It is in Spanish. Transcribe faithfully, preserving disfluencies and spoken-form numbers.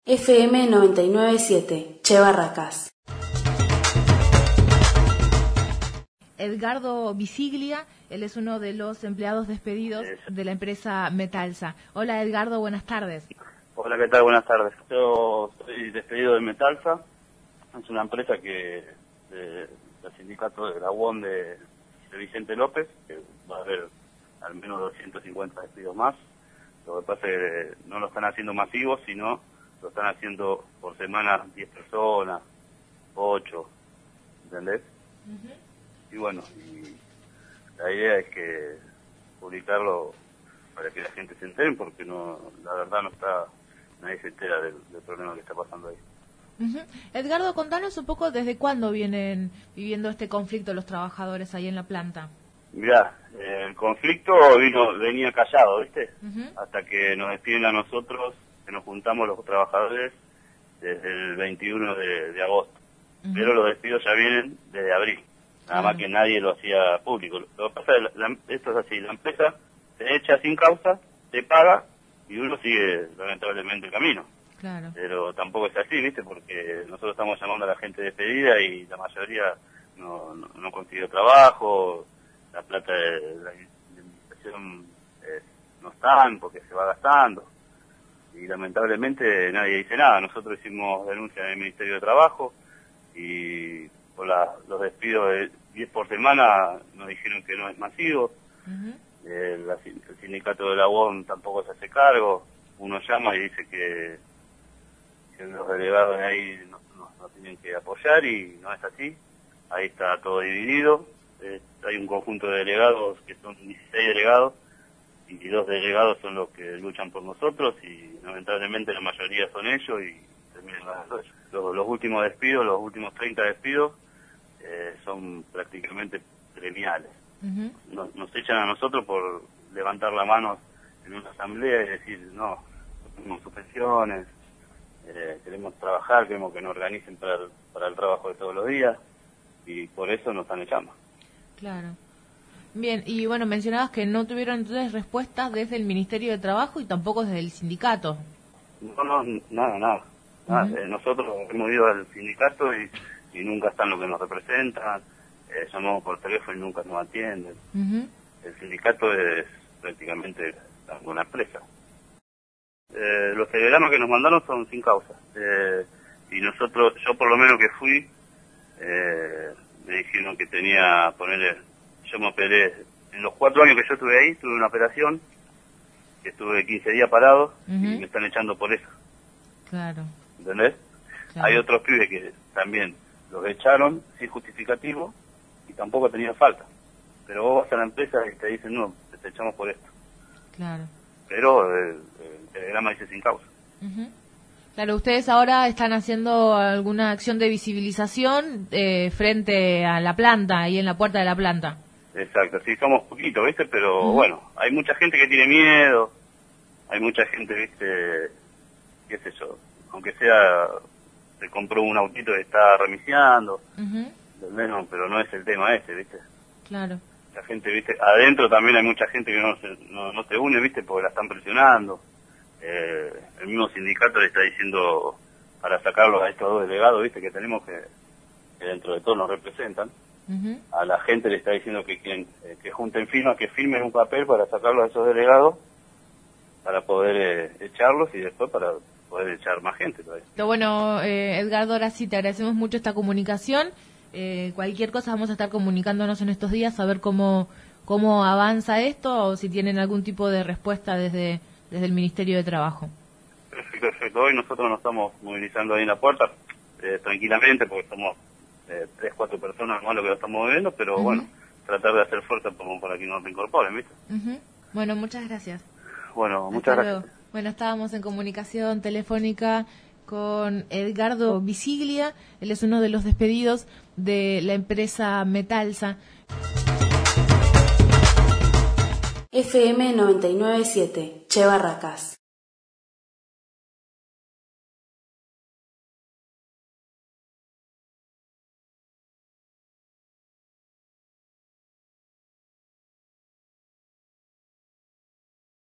F M noventa y nueve punto siete, Che Barracas. Edgardo Visiglia, él es uno de los empleados despedidos de la empresa Metalsa. Hola Edgardo, buenas tardes. Hola, ¿qué tal? Buenas tardes. Yo soy despedido de Metalsa, es una empresa que de, del sindicato de la U O N de, de Vicente López, que va a haber al menos doscientos cincuenta despidos más. Lo que pasa es que no lo están haciendo masivos, sino lo están haciendo por semana diez personas, ocho, ¿entendés? Uh-huh. Y bueno, y la idea es que publicarlo para que la gente se entere, porque no, la verdad no está, nadie se entera del, del problema que está pasando ahí. Uh-huh. Edgardo, contanos un poco desde cuándo vienen viviendo este conflicto los trabajadores ahí en la planta. Mirá, eh, el conflicto vino, venía callado, ¿viste? Uh-huh. Hasta que nos despiden a nosotros, que nos juntamos los trabajadores desde el veintiuno de, de agosto. Uh-huh. Pero los despidos ya vienen desde abril. Nada más que nadie lo hacía público. Lo que pasa es que la, esto es así, la empresa se echa sin causa, te paga y uno sigue lamentablemente el camino. Claro. Pero tampoco es así, ¿viste? Porque nosotros estamos llamando a la gente despedida y la mayoría no, no, no consiguió trabajo, la plata de la indemnización eh, no están porque se va gastando. Y lamentablemente nadie dice nada. Nosotros hicimos denuncia en el Ministerio de Trabajo y por la, los despidos de diez por semana nos dijeron que no es masivo. Uh-huh. eh, la, el sindicato de la U O N tampoco se hace cargo. Uno llama y dice que, que los delegados de ahí no, no, no tienen que apoyar y no es así. Ahí está todo dividido. Eh, hay un conjunto de delegados que son dieciséis delegados y dos delegados son los que luchan por nosotros y lamentablemente la mayoría son ellos y terminan ganando ellos. Los, los últimos despidos, los últimos treinta despidos eh, son prácticamente gremiales. Uh-huh. Nos, nos echan a nosotros por levantar la mano en una asamblea y decir no, no tenemos suspensiones, eh, queremos trabajar, queremos que nos organicen para el, para el trabajo de todos los días y por eso nos están echando. Claro. Bien, y bueno, mencionabas que no tuvieron entonces respuestas desde el Ministerio de Trabajo y tampoco desde el sindicato. No, no, nada, nada. nada. Uh-huh. Eh, nosotros hemos ido al sindicato y, y nunca están los que nos representan, eh, llamamos por teléfono y nunca nos atienden. Uh-huh. El sindicato es prácticamente una empresa. Eh, los telegramas que nos mandaron son sin causa. Eh, y nosotros, yo por lo menos que fui, eh, me dijeron que tenía, ponerle, yo me operé, en los cuatro años que yo estuve ahí, tuve una operación, que estuve quince días parado, uh-huh. y me están echando por eso. Claro. ¿Entendés? Claro. Hay otros pibes que también los echaron sin justificativo y tampoco tenían falta. Pero vos vas a la empresa y te dicen, no, te echamos por esto. Claro. Pero el, el telegrama dice sin causa. Uh-huh. Claro, ustedes ahora están haciendo alguna acción de visibilización eh, frente a la planta, ahí en la puerta de la planta. Exacto, sí, somos poquitos, ¿viste? Pero uh-huh. bueno, hay mucha gente que tiene miedo, hay mucha gente, ¿viste? Qué sé yo, aunque sea, se compró un autito que está remiciando, uh-huh. menos, pero no es el tema ese, ¿viste? Claro. La gente, ¿viste? Adentro también hay mucha gente que no se, no, no se une, ¿viste? Porque la están presionando. Eh, el mismo sindicato le está diciendo para sacarlos a estos dos delegados, ¿viste? Que tenemos que, que dentro de todo nos representan. Uh-huh. A la gente le está diciendo que quieren eh, que junten firmas, que firmen un papel para sacarlos a esos delegados, para poder eh, echarlos y después para poder echar más gente todavía. Pero bueno, eh, Edgardo, ahora sí te agradecemos mucho esta comunicación. Eh, cualquier cosa vamos a estar comunicándonos en estos días a ver cómo cómo avanza esto o si tienen algún tipo de respuesta desde desde el Ministerio de Trabajo. Perfecto, perfecto. Hoy nosotros nos estamos movilizando ahí en la puerta eh, tranquilamente porque somos Eh, tres, cuatro personas más lo que lo estamos moviendo, pero uh-huh. bueno, tratar de hacer fuerza como para que nos reincorporen, ¿viste? Uh-huh. Bueno, muchas gracias. Bueno, Hasta muchas luego. gracias. Bueno, estábamos en comunicación telefónica con Edgardo Visiglia, él es uno de los despedidos de la empresa Metalsa. F M noventa y nueve punto siete, Che Barracas.